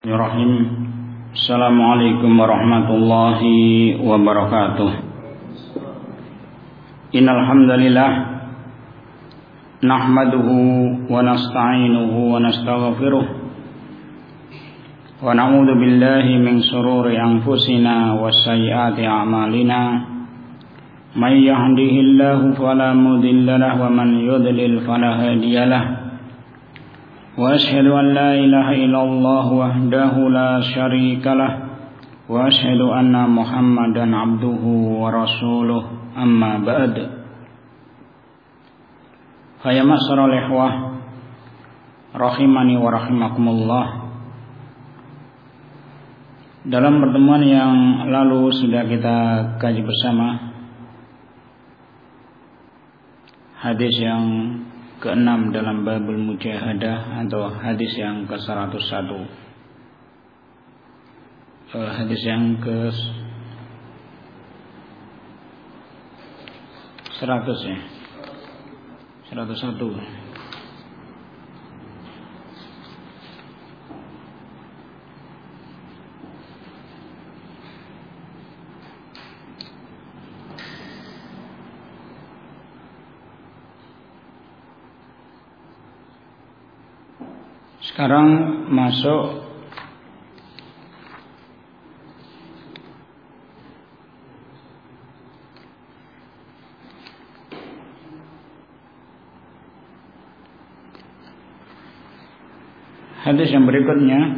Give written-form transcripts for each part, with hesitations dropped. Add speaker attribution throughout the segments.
Speaker 1: Bismillahirrahmanirrahim. Assalamualaikum warahmatullahi wabarakatuh. Innal hamdalillah nahmaduhu wa nasta'inuhu wa nastaghfiruh wa na'udzu billahi min shururi anfusina wa sayyiati a'malina. May yahdihillahu fala mudilla lahu wa man yudlil fala hadiyalah. وأشهد أن لا إله إلا الله وحده لا شريك له وأشهد أن محمدا عبده ورسوله أما بعد فيا معشر الإخوة rahimani wa rahimakumullah. Dalam pertemuan yang lalu sudah kita kaji bersama hadis yang ke-6 dalam babul mujahadah atau hadis yang ke-101. Hadis yang ke-100 ya. 101. Sekarang masuk hadis yang berikutnya.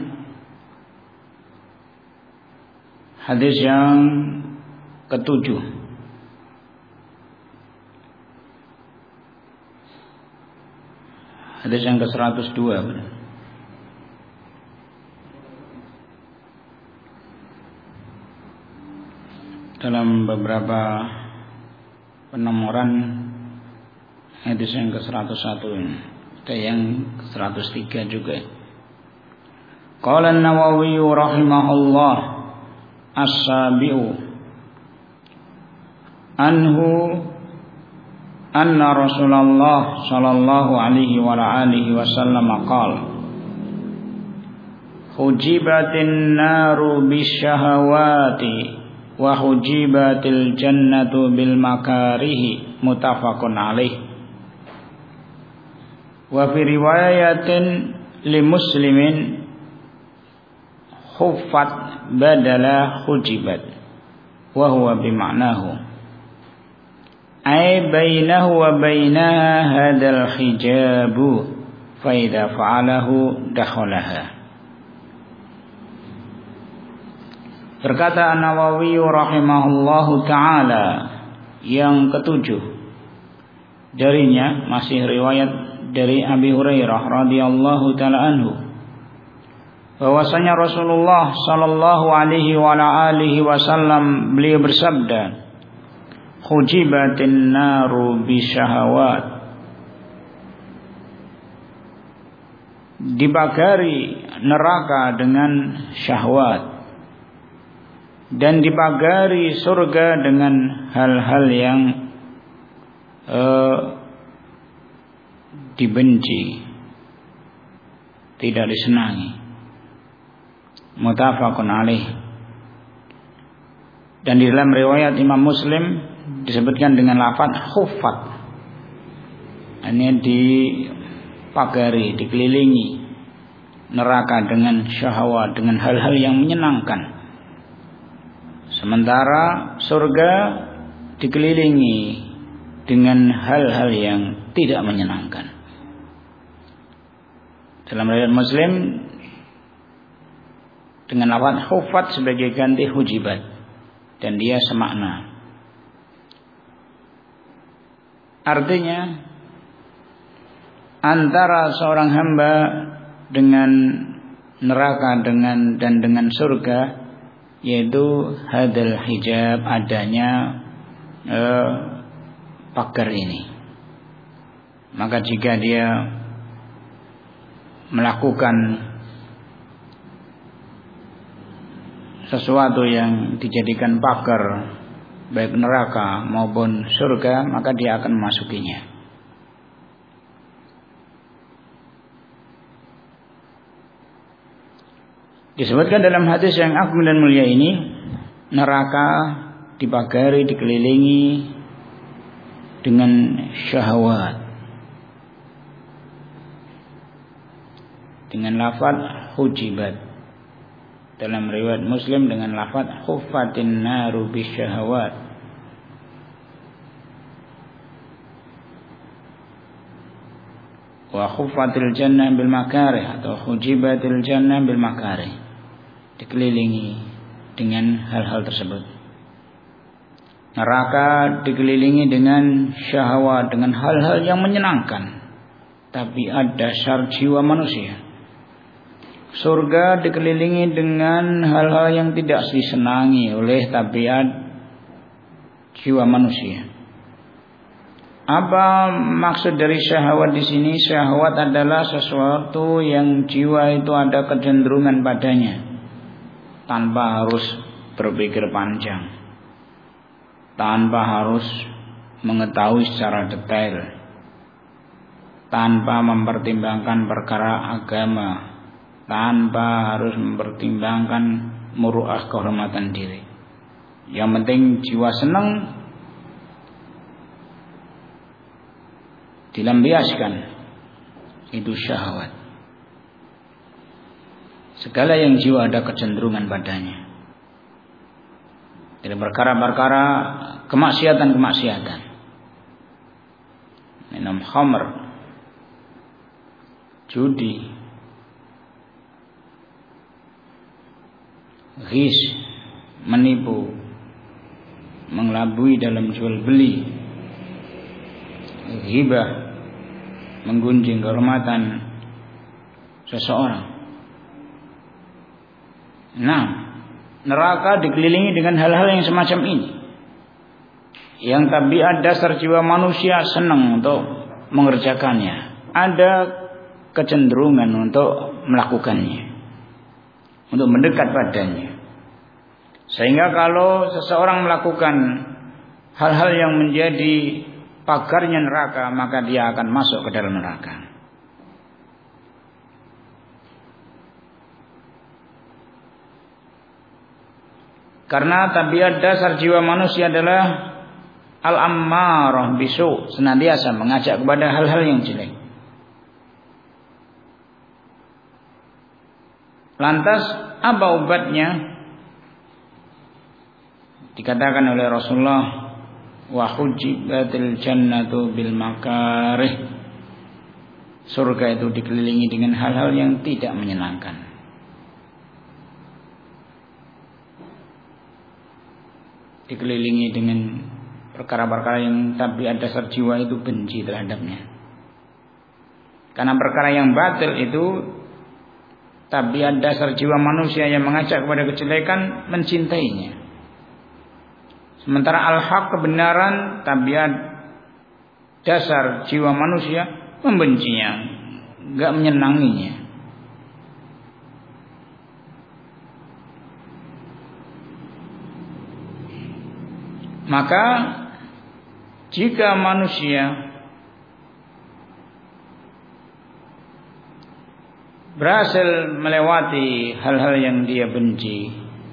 Speaker 1: Hadis yang ke-7. Hadis yang ke-102 benar. Dalam beberapa penomoran hadis yang ke-101 ini, ada yang ke-103 juga. Qala an-Nawawi rahimahullah as-sabi'u anhu anna Rasulullah sallallahu alaihi wa alihi wasallam qala hujibatin naru bisyahawati wa hujibatil jannatu bil makarihi muttafaqun alaih. Wa fi riwayatin li muslimin huffat badala hujibat wa huwa bima'nahu ay bainahu wa bainaha hadal hijabu fa idza fa'alahu dakhalaha. Berkata An-Nawawi rahimahullahu ta'ala yang ke-7, darinya masih riwayat dari Abi Hurairah radhiyallahu ta'ala anhu, bahwasanya Rasulullah sallallahu alaihi wa alihi wasallam beliau bersabda, hujibatin naru bisyahawat, dibagari neraka dengan syahwat dan dipagari surga dengan hal-hal yang dibenci, tidak disenangi. Muttafaqun alaih. Dan di dalam riwayat Imam Muslim disebutkan dengan lafaz huffat. Ini dipagari, dikelilingi neraka dengan syahwat, dengan hal-hal yang menyenangkan. Sementara surga dikelilingi dengan hal-hal yang tidak menyenangkan. Dalam riwayat Muslim dengan lafaz huffat sebagai ganti hujibat, dan dia semakna. Artinya antara seorang hamba dengan neraka dengan surga, yaitu hadal hijab, adanya pagar ini. Maka jika dia melakukan sesuatu yang dijadikan pagar baik neraka maupun surga, maka dia akan memasukinya. Disebutkan dalam hadis yang agung dan mulia ini, neraka dipagari, dikelilingi dengan syahwat. Dengan lafaz hujibat. Dalam riwayat Muslim dengan lafaz khuffatin naru bisyahawat. Wa khuffatil jannah bil makarih atau hujibatil jannah bil makarih. Dikelilingi dengan hal-hal tersebut. Neraka dikelilingi dengan syahwat, dengan hal-hal yang menyenangkan, tapi ada dasar jiwa manusia. Surga dikelilingi dengan hal-hal yang tidak disenangi oleh tabiat jiwa manusia. Apa maksud dari syahwat di sini? Syahwat adalah sesuatu yang jiwa itu ada kecenderungan padanya, tanpa harus berpikir panjang, tanpa harus mengetahui secara detail, tanpa mempertimbangkan perkara agama, tanpa harus mempertimbangkan muru'ah kehormatan diri. Yang penting jiwa senang, dilampiaskan, itu syahwat. Segala yang jiwa ada kecenderungan padanya, dari perkara-perkara kemaksiatan-kemaksiatan, minum khamr, judi, ghis, menipu, mengelabui dalam jual beli, ghibah, menggunjing kehormatan seseorang. Nah, neraka dikelilingi dengan hal-hal yang semacam ini, yang tabiat dasar jiwa manusia senang untuk mengerjakannya, ada kecenderungan untuk melakukannya, untuk mendekat padanya. Sehingga kalau seseorang melakukan hal-hal yang menjadi pagarnya neraka, maka dia akan masuk ke dalam neraka. Karena tabiat dasar jiwa manusia adalah al-ammarah bisu, senantiasa mengajak kepada hal-hal yang jelek. Lantas apa obatnya? Dikatakan oleh Rasulullah, wa hujibatil jannatu bil makarih. Surga itu dikelilingi dengan hal-hal yang tidak menyenangkan. Dikelilingi dengan perkara-perkara yang tabiat dasar jiwa itu benci terhadapnya. Karena perkara yang batil itu tabiat dasar jiwa manusia yang mengajak kepada kejelekan mencintainya. Sementara al-haq, kebenaran, tabiat dasar jiwa manusia membencinya, enggak menyenanginya. Maka jika manusia berhasil melewati hal-hal yang dia benci,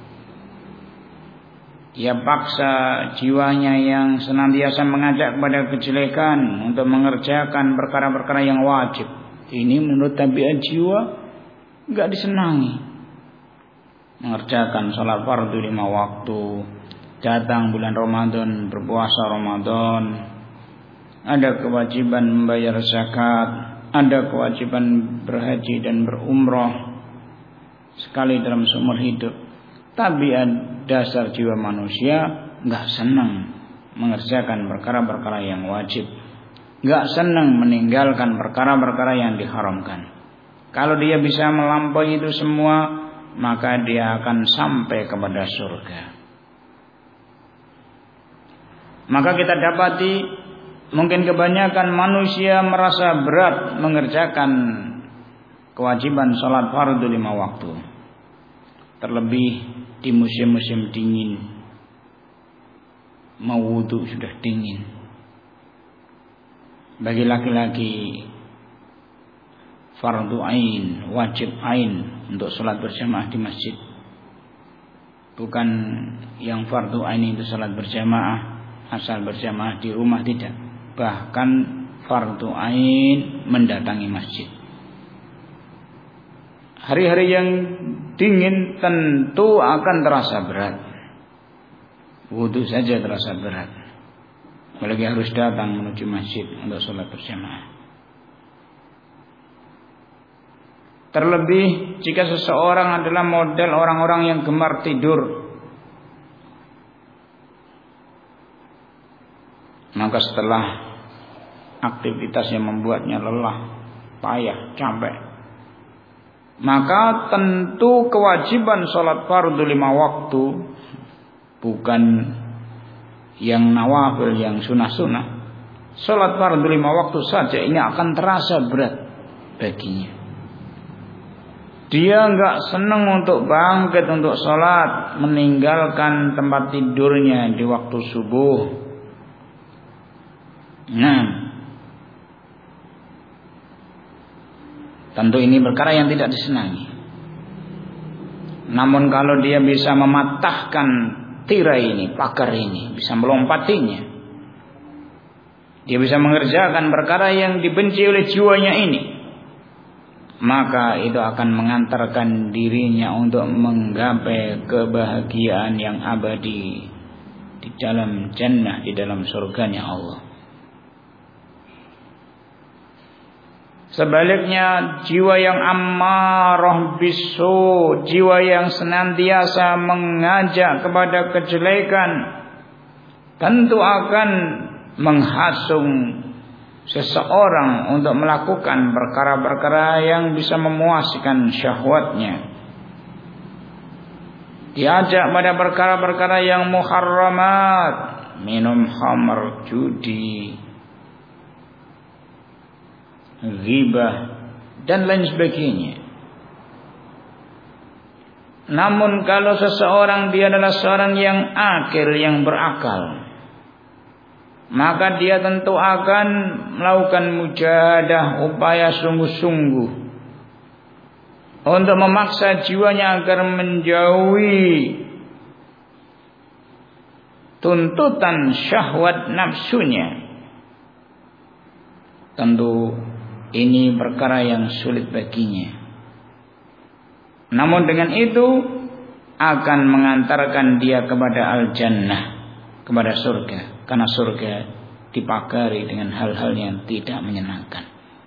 Speaker 1: dia paksa jiwanya yang senantiasa mengajak kepada kejelekan untuk mengerjakan perkara-perkara yang wajib. Ini menurut tabiat jiwa enggak disenangi. Mengerjakan salat fardu 5 waktu, datang bulan Ramadan, berpuasa Ramadan, ada kewajiban membayar zakat, ada kewajiban berhaji dan berumrah sekali dalam seumur hidup. Tabiat dasar jiwa manusia enggak senang mengerjakan perkara-perkara yang wajib, enggak senang meninggalkan perkara-perkara yang diharamkan. Kalau dia bisa melampaui itu semua, maka dia akan sampai kepada surga. Maka kita dapati mungkin kebanyakan manusia merasa berat mengerjakan kewajiban sholat fardu 5 waktu. Terlebih di musim-musim dingin, mau wudu sudah dingin. Bagi laki-laki fardu ain, wajib ain untuk sholat berjamaah di masjid. Bukan yang fardu ain itu sholat berjamaah, asal berjamaah di rumah, tidak. Bahkan fardu ain mendatangi masjid. Hari-hari yang dingin tentu akan terasa berat. Wudu saja terasa berat, apalagi harus datang menuju masjid untuk sholat berjamaah. Terlebih jika seseorang adalah model orang-orang yang gemar tidur, maka setelah aktivitas yang membuatnya lelah, payah, capek, maka tentu kewajiban sholat fardu 5 waktu, bukan yang nawafil, yang sunah-sunah, sholat fardu 5 waktu saja ini akan terasa berat baginya. Dia enggak senang untuk bangkit untuk sholat, meninggalkan tempat tidurnya di waktu subuh. Nah, tentu ini perkara yang tidak disenangi. Namun kalau dia bisa mematahkan tirai ini, pagar ini, bisa melompatinya, dia bisa mengerjakan perkara yang dibenci oleh jiwanya ini, maka itu akan mengantarkan dirinya untuk menggapai kebahagiaan yang abadi di dalam jannah, di dalam surganya Allah. Sebaliknya, jiwa yang ammarah bisu, jiwa yang senantiasa mengajak kepada kejelekan, tentu akan menghasung seseorang untuk melakukan perkara-perkara yang bisa memuaskan syahwatnya. Diajak pada perkara-perkara yang muharramat, minum khamr, judi, ghibah, dan lain sebagainya. Namun kalau seseorang dia adalah seorang yang akil, yang berakal, maka dia tentu akan melakukan mujahadah, upaya sungguh-sungguh untuk memaksa jiwanya agar menjauhi tuntutan syahwat nafsunya. Tentu ini perkara yang sulit baginya. Namun dengan itu akan mengantarkan dia kepada al-jannah, kepada surga. Karena surga dipagari dengan hal-hal yang tidak menyenangkan.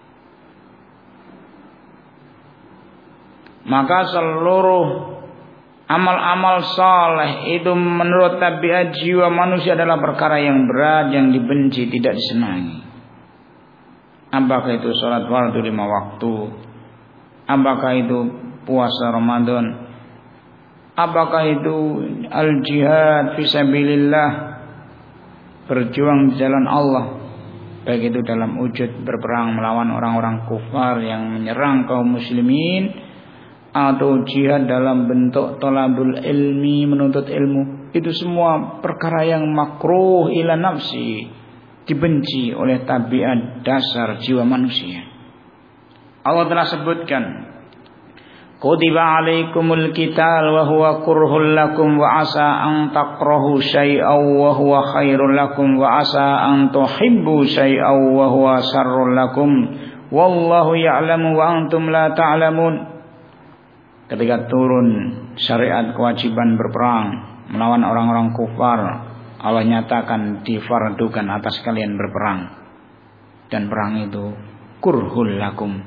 Speaker 1: Maka seluruh amal-amal saleh itu menurut tabiat jiwa manusia adalah perkara yang berat, yang dibenci, tidak disenangi. Apakah itu sholat fardu 5 waktu, apakah itu puasa Ramadan, apakah itu al-jihad fisabilillah, berjuang di jalan Allah, baik itu dalam wujud berperang melawan orang-orang kufar yang menyerang kaum muslimin, atau jihad dalam bentuk thalabul ilmi, menuntut ilmu. Itu semua perkara yang makruh ila nafsi, dibenci oleh tabiat dasar jiwa manusia. Allah telah sebutkan, kutiba alaikumul qital wa huwa kurhul lakum wa asa an takrahu syai'aw wa huwa khairul lakum wa asa an tuhibbu syai'aw wa huwa syarrul lakum wallahu ya'lamu wa antum la ta'lamun. Ketika turun syariat kewajiban berperang melawan orang-orang kufar, Allah nyatakan difardukan atas kalian berperang, dan perang itu kurhul lakum,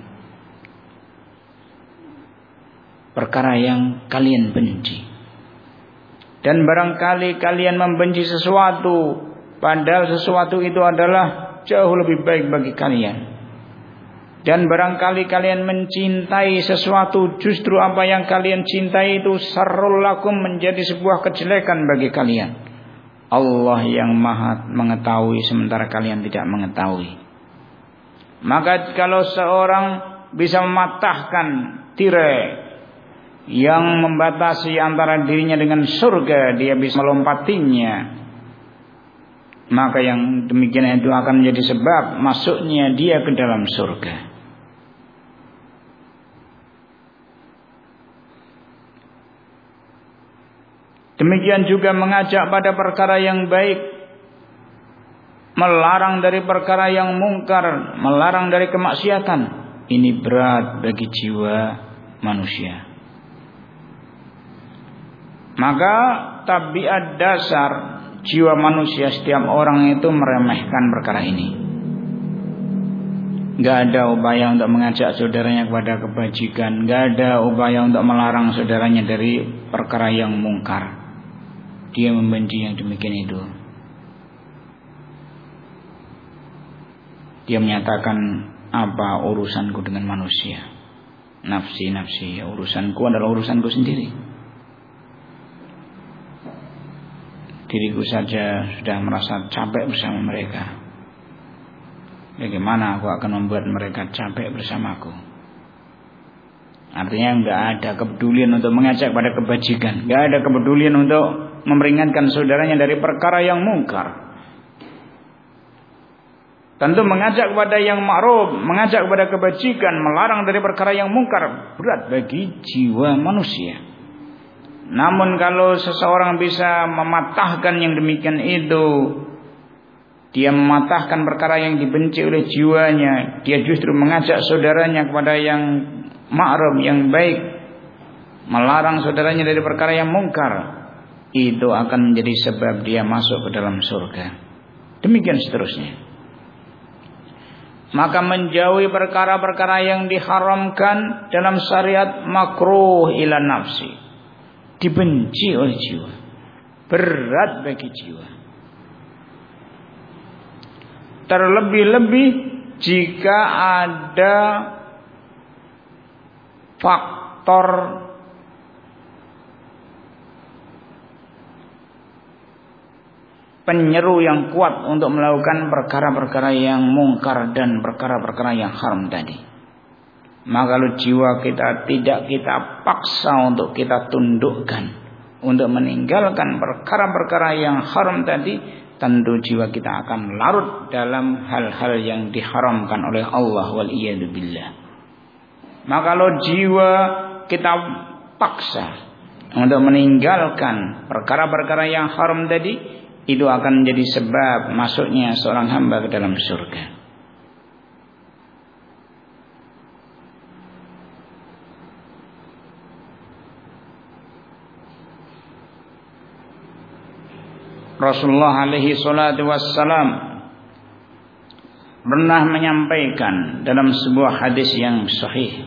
Speaker 1: perkara yang kalian benci. Dan barangkali kalian membenci sesuatu, padahal sesuatu itu adalah jauh lebih baik bagi kalian. Dan barangkali kalian mencintai sesuatu, justru apa yang kalian cintai itu syarrul lakum, menjadi sebuah kejelekan bagi kalian. Allah yang maha mengetahui sementara kalian tidak mengetahui. Maka kalau seorang bisa mematahkan tirai yang membatasi antara dirinya dengan surga, dia bisa melompatinya, maka yang demikian itu akan menjadi sebab masuknya dia ke dalam surga. Demikian juga mengajak pada perkara yang baik, melarang dari perkara yang mungkar, melarang dari kemaksiatan. Ini berat bagi jiwa manusia. Maka tabiat dasar jiwa manusia setiap orang itu meremehkan perkara ini. Gak ada upaya untuk mengajak saudaranya kepada kebajikan, gak ada upaya untuk melarang saudaranya dari perkara yang mungkar. Dia membenci yang demikian itu. Dia menyatakan, apa urusanku dengan manusia? Nafsi, urusanku adalah urusanku sendiri. Diriku saja sudah merasa capek bersama mereka. Bagaimana aku akan membuat mereka capek bersamaku? Artinya enggak ada kepedulian untuk mengajak pada kebajikan, enggak ada kepedulian untuk memperingatkan saudaranya dari perkara yang mungkar. Tentu mengajak kepada yang ma'ruf, mengajak kepada kebajikan, melarang dari perkara yang mungkar berat bagi jiwa manusia. Namun kalau seseorang bisa mematahkan yang demikian itu, dia mematahkan perkara yang dibenci oleh jiwanya, dia justru mengajak saudaranya kepada yang ma'ruf, yang baik, melarang saudaranya dari perkara yang mungkar, itu akan menjadi sebab dia masuk ke dalam surga. Demikian seterusnya. Maka menjauhi perkara-perkara yang diharamkan dalam syariat makruh ila nafsi, dibenci oleh jiwa, berat bagi jiwa. Terlebih-lebih jika ada faktor penyeru yang kuat untuk melakukan perkara-perkara yang mungkar dan perkara-perkara yang haram tadi. Maka kalau jiwa kita tidak kita paksa untuk kita tundukkan, untuk meninggalkan perkara-perkara yang haram tadi, tentu jiwa kita akan larut dalam hal-hal yang diharamkan oleh Allah wal iyadu billah. Maka kalau jiwa kita paksa untuk meninggalkan perkara-perkara yang haram tadi, itu akan menjadi sebab masuknya seorang hamba ke dalam surga. Rasulullah alaihi salatu wassalam pernah menyampaikan dalam sebuah hadis yang sahih,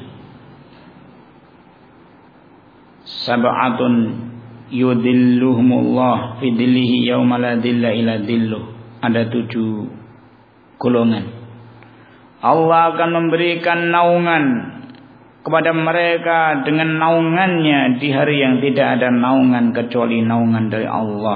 Speaker 1: sab'atun yudilluhumullah fi dhillihi yauma la dhilla illa dhilluh. Ada 7 golongan Allah akan memberikan naungan kepada mereka dengan naungannya di hari yang tidak ada naungan kecuali naungan dari Allah.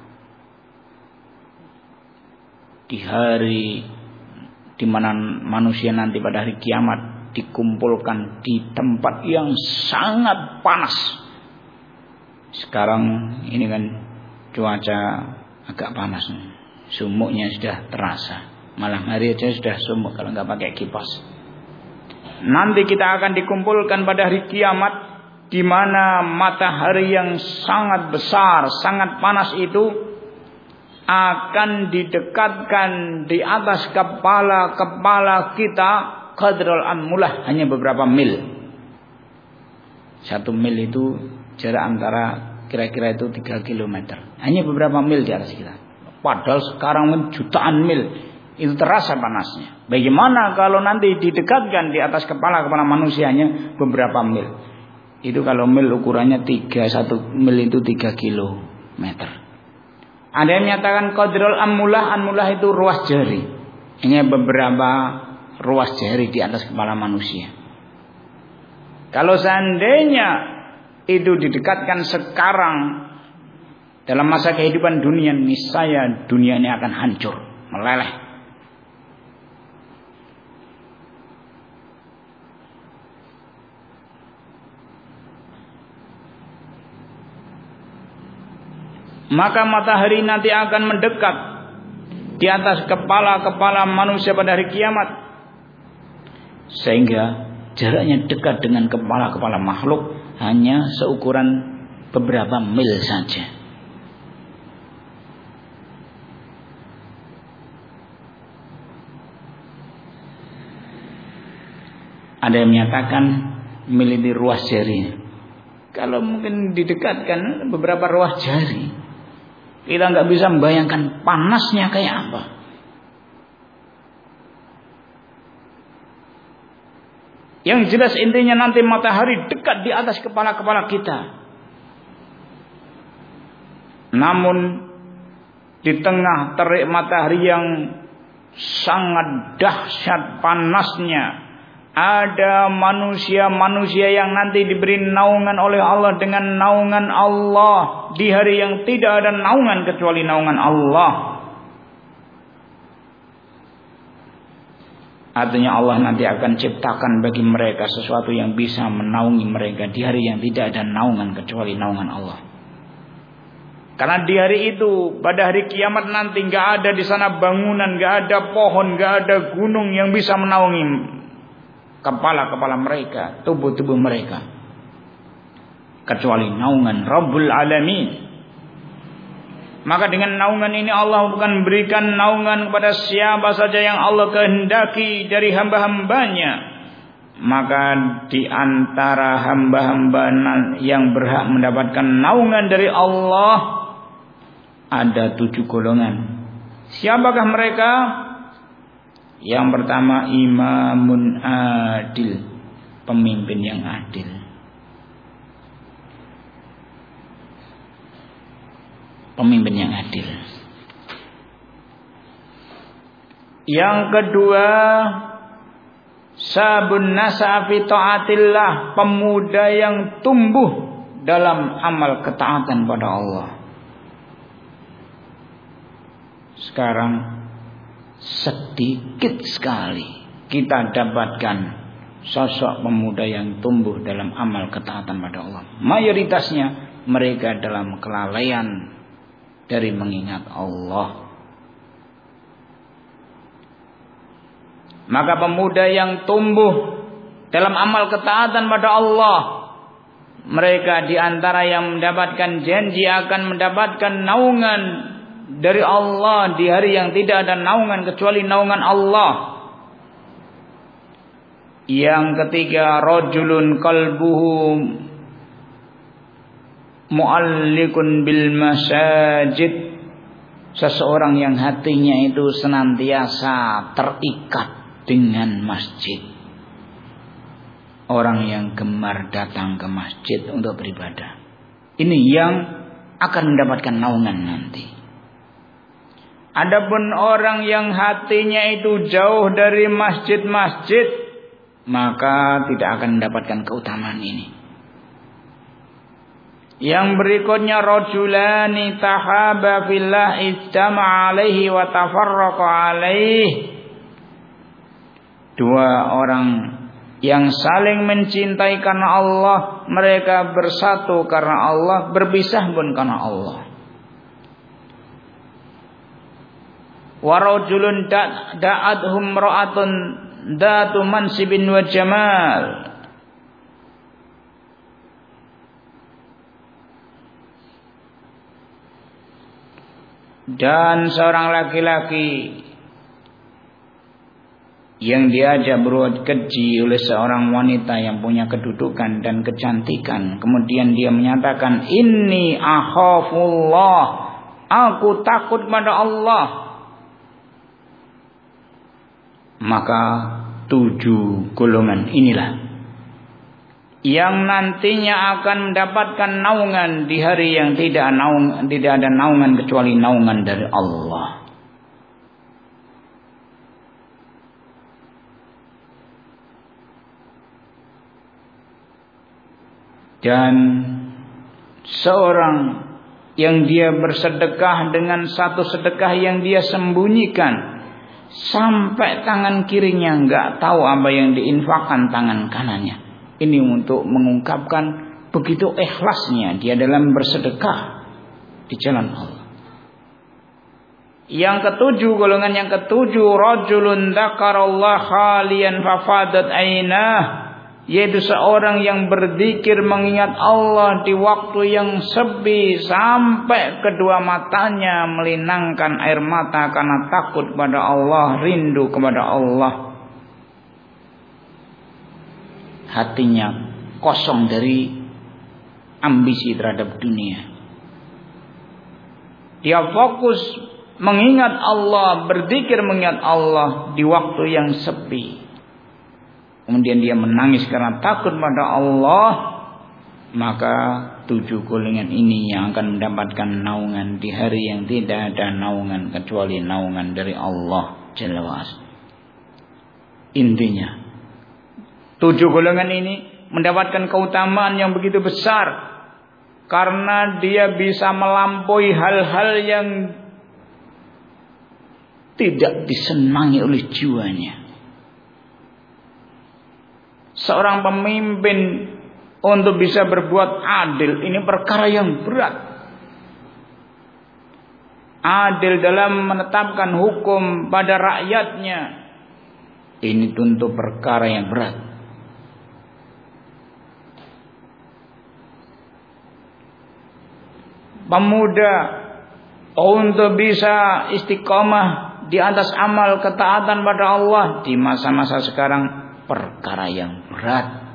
Speaker 1: Di hari di mana manusia nanti pada hari kiamat dikumpulkan di tempat yang sangat panas. Sekarang ini kan cuaca agak panas, sumuknya sudah terasa. Malam hari aja sudah sumuk kalau nggak pakai kipas. Nanti kita akan dikumpulkan pada hari kiamat, di mana matahari yang sangat besar, sangat panas itu akan didekatkan di atas kepala kita qadrul anmulah, hanya beberapa mil. 1 mil itu jarak antara kira-kira itu 3 km. Hanya beberapa mil di atas kita. Padahal sekarang jutaan mil, itu terasa panasnya. Bagaimana kalau nanti didekatkan di atas kepala manusianya beberapa mil? Itu kalau mil ukurannya 1 mil itu 3 km. Ada yang menyatakan qadrul anmulah itu ruas jari. Hanya beberapa ruas jari di atas kepala manusia. Kalau seandainya itu didekatkan sekarang dalam masa kehidupan dunia, niscaya dunia ini akan hancur, meleleh. Maka matahari nanti akan mendekat di atas kepala-kepala manusia pada hari kiamat, sehingga jaraknya dekat dengan kepala-kepala makhluk hanya seukuran beberapa mil saja. Ada yang menyatakan milih ruas jari. Kalau mungkin didekatkan beberapa ruas jari, kita nggak bisa membayangkan panasnya kayak apa. Yang jelas intinya nanti matahari dekat di atas kepala-kepala kita. Namun di tengah terik matahari yang sangat dahsyat panasnya, ada manusia-manusia yang nanti diberi naungan oleh Allah dengan naungan Allah di hari yang tidak ada naungan kecuali naungan Allah. Artinya Allah nanti akan ciptakan bagi mereka sesuatu yang bisa menaungi mereka di hari yang tidak ada naungan kecuali naungan Allah. Karena di hari itu, pada hari kiamat nanti, nggak ada di sana bangunan, nggak ada pohon, nggak ada gunung yang bisa menaungi kepala-kepala mereka, tubuh-tubuh mereka, kecuali naungan Rabbul Alamin. Maka dengan naungan ini Allah bukan memberikan naungan kepada siapa saja yang Allah kehendaki dari hamba-hambanya. Maka di antara hamba-hamba yang berhak mendapatkan naungan dari Allah ada 7 golongan. Siapakah mereka? Yang pertama, imamun adil, pemimpin yang adil. Pemimpin yang adil. Yang kedua, sabun nasa fi taatillah, pemuda yang tumbuh dalam amal ketaatan pada Allah. Sekarang sedikit sekali kita dapatkan sosok pemuda yang tumbuh dalam amal ketaatan pada Allah. Mayoritasnya mereka dalam kelalaian dari mengingat Allah. Maka pemuda yang tumbuh dalam amal ketaatan pada Allah, mereka di antara yang mendapatkan janji akan mendapatkan naungan dari Allah di hari yang tidak ada naungan kecuali naungan Allah. Yang ketiga, rajulun qalbuhu mu'allikun bil masajid, seseorang yang hatinya itu senantiasa terikat dengan masjid. Orang yang gemar datang ke masjid untuk beribadah. Ini yang akan mendapatkan naungan nanti. Adapun orang yang hatinya itu jauh dari masjid-masjid, maka tidak akan mendapatkan keutamaan ini. Yang berikutnya, rajulani tahaba fillah ijtama'a alaihi wa tafarraqa alaihi. 2 orang yang saling mencintai karena Allah, mereka bersatu karena Allah, berpisah pun karena Allah. Wa rajulun da'athum ra'atun datu mansibin wa jamal. Dan seorang laki-laki yang diajak berbuat keji oleh seorang wanita yang punya kedudukan dan kecantikan, kemudian dia menyatakan, inni akhafullah, aku takut pada Allah. Maka 7 golongan inilah yang nantinya akan mendapatkan naungan di hari yang tidak ada naungan kecuali naungan dari Allah. Dan seorang yang dia bersedekah dengan satu sedekah yang dia sembunyikan, sampai tangan kirinya nggak tahu apa yang diinfakkan tangan kanannya. Ini untuk mengungkapkan begitu ikhlasnya dia dalam bersedekah di jalan Allah. Yang ketujuh, golongan yang ketujuh, rajulun dzakarallah khalian fafadat ainah, yaitu seorang yang berzikir mengingat Allah di waktu yang sepi sampai kedua matanya melinangkan air mata karena takut kepada Allah, rindu kepada Allah. hatinya kosong dari ambisi terhadap dunia. Dia fokus mengingat Allah, berzikir mengingat Allah di waktu yang sepi. Kemudian dia menangis karena takut pada Allah, maka 7 golongan ini yang akan mendapatkan naungan di hari yang tidak ada naungan kecuali naungan dari Allah Jalla wa'ala. Intinya 7 golongan ini mendapatkan keutamaan yang begitu besar karena dia bisa melampaui hal-hal yang tidak disenangi oleh jiwanya. Seorang pemimpin untuk bisa berbuat adil ini perkara yang berat. Adil dalam menetapkan hukum pada rakyatnya ini tentu perkara yang berat. Pemuda untuk bisa istiqomah di atas amal ketaatan pada Allah di masa-masa sekarang perkara yang berat.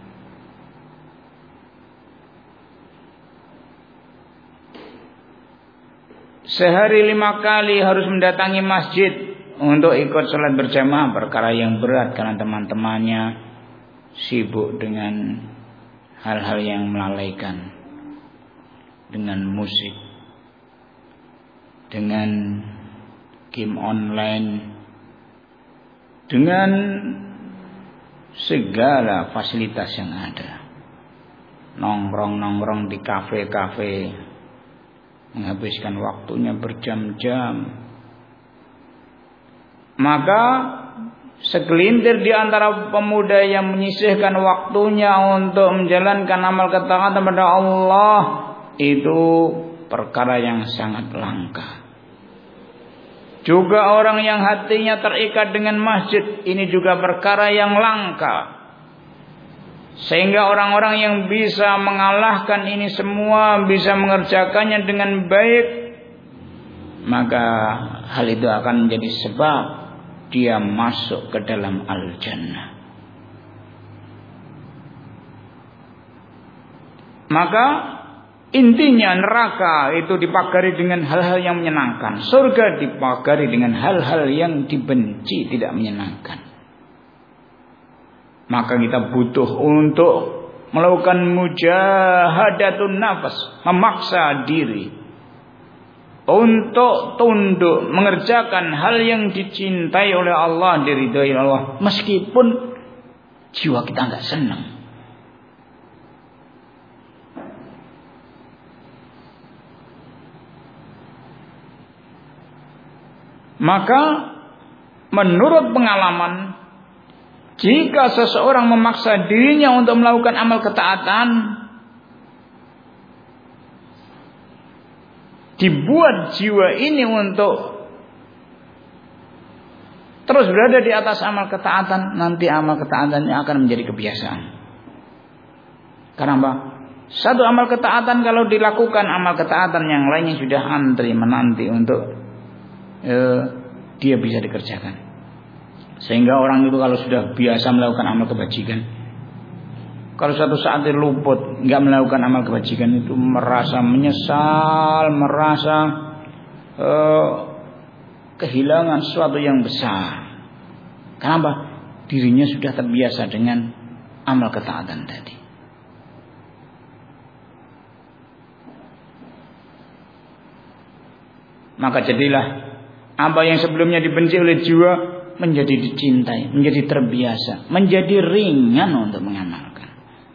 Speaker 1: Sehari 5 kali harus mendatangi masjid untuk ikut sholat berjamaah, perkara yang berat karena teman-temannya sibuk dengan hal-hal yang melalaikan, dengan musik, dengan game online, dengan segala fasilitas yang ada. Nongkrong-nongkrong di kafe-kafe, menghabiskan waktunya berjam-jam. Maka segelintir di antara pemuda yang menyisihkan waktunya untuk menjalankan amal ketaatan kepada Allah itu perkara yang sangat langka. Juga orang yang hatinya terikat dengan masjid, ini juga perkara yang langka. Sehingga orang-orang yang bisa mengalahkan ini semua, bisa mengerjakannya dengan baik, maka hal itu akan menjadi sebab dia masuk ke dalam al-jannah. Maka intinya neraka itu dipagari dengan hal-hal yang menyenangkan, surga dipagari dengan hal-hal yang dibenci, tidak menyenangkan. Maka kita butuh untuk melakukan mujahadatun nafas, memaksa diri untuk tunduk mengerjakan hal yang dicintai oleh Allah, diridhai Allah, meskipun jiwa kita enggak senang. Maka menurut pengalaman, jika seseorang memaksa dirinya untuk melakukan amal ketaatan, dibuat jiwa ini untuk terus berada di atas amal ketaatan, nanti amal ketaatannya akan menjadi kebiasaan. Kenapa? Satu amal ketaatan kalau dilakukan, amal ketaatan yang lainnya sudah antri menanti untuk dia bisa dikerjakan. Sehingga orang itu kalau sudah biasa melakukan amal kebajikan, kalau suatu saat dia luput, nggak melakukan amal kebajikan, itu merasa menyesal, merasa kehilangan sesuatu yang besar. Kenapa? Dirinya sudah terbiasa dengan amal ketaatan tadi. Maka jadilah apa yang sebelumnya dibenci oleh jiwa menjadi dicintai, menjadi terbiasa, menjadi ringan untuk mengamalkan.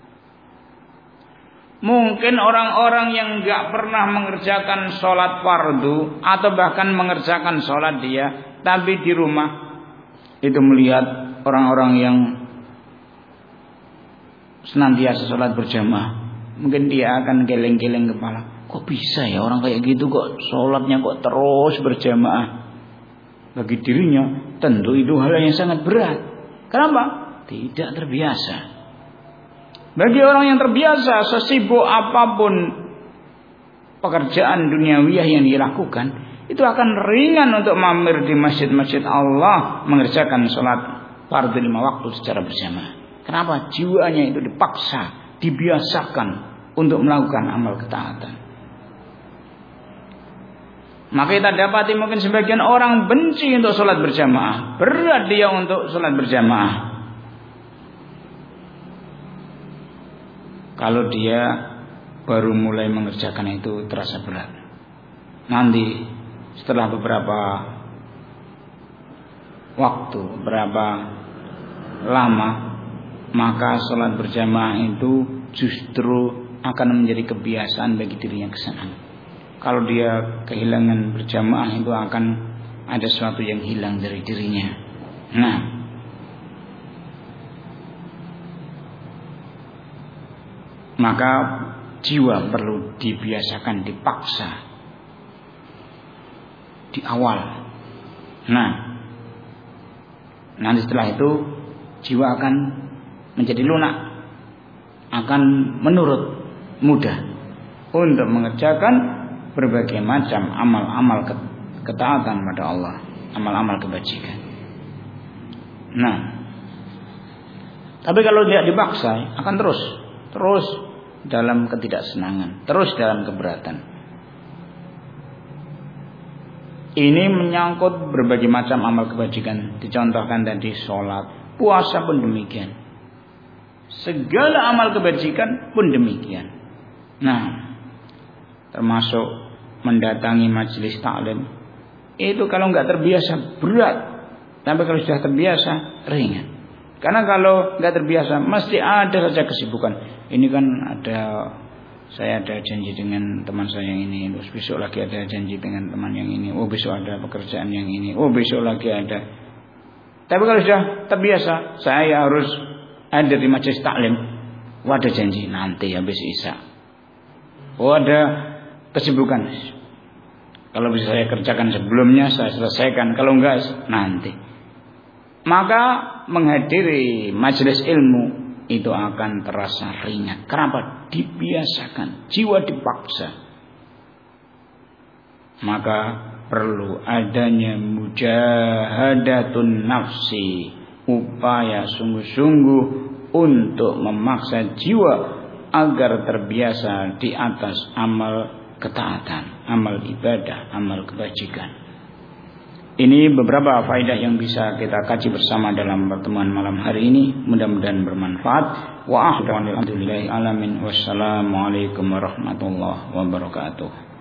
Speaker 1: Mungkin orang-orang yang gak pernah mengerjakan sholat fardu atau bahkan mengerjakan sholat dia, tapi di rumah itu melihat orang-orang yang senantiasa sholat berjamaah, mungkin dia akan geleng-geleng kepala. Kok bisa ya orang kayak gitu kok sholatnya kok terus berjamaah? Bagi dirinya tentu itu hal yang sangat berat. Kenapa? Tidak terbiasa. Bagi orang yang terbiasa, sesibuk apapun pekerjaan duniawiyah yang dilakukan, itu akan ringan untuk mampir di masjid-masjid Allah, mengerjakan sholat fardu 5 waktu secara berjamaah. Kenapa? Jiwanya itu dipaksa, dibiasakan untuk melakukan amal ketaatan. Maka kita dapati mungkin sebagian orang benci untuk sholat berjamaah, berat dia untuk sholat berjamaah. Kalau dia baru mulai mengerjakan itu terasa berat. Nanti setelah beberapa waktu, berapa lama, maka sholat berjamaah itu justru akan menjadi kebiasaan bagi dirinya ke sana. Kalau dia kehilangan berjamaah itu akan ada sesuatu yang hilang dari dirinya. Nah, maka jiwa perlu dibiasakan, dipaksa di awal. Nah, nanti setelah itu jiwa akan menjadi lunak, akan menurut mudah untuk mengerjakan berbagai macam amal-amal ketaatan pada Allah, amal-amal kebajikan. Nah, tapi kalau tidak dipaksa akan terus dalam ketidaksenangan, terus dalam keberatan. Ini menyangkut berbagai macam amal kebajikan. Dicontohkan tadi sholat, puasa pun demikian. Segala amal kebajikan pun demikian. Nah, termasuk mendatangi majelis taklim. Itu kalau nggak terbiasa berat, tapi kalau sudah terbiasa ringan. Karena kalau nggak terbiasa mesti ada saja kesibukan. Ini kan saya ada janji dengan teman saya yang ini, terus besok lagi ada janji dengan teman yang ini, oh besok ada pekerjaan yang ini, oh besok lagi ada. Tapi kalau sudah terbiasa, saya harus ada di majelis taklim, oh ada janji nanti habis isya, oh ada kesibukan, kalau bisa saya kerjakan sebelumnya saya selesaikan, kalau enggak nanti. Maka menghadiri majelis ilmu itu akan terasa ringan. Kenapa? Dibiasakan, jiwa dipaksa. Maka perlu adanya mujahadatun nafsi, upaya sungguh-sungguh untuk memaksa jiwa agar terbiasa di atas amal ketaatan, amal ibadah, amal kebajikan. Ini beberapa faedah yang bisa kita kaji bersama dalam pertemuan malam hari ini. Mudah-mudahan bermanfaat. Wa alhamdulillahi alamin. Wassalamualaikum warahmatullahi wabarakatuh.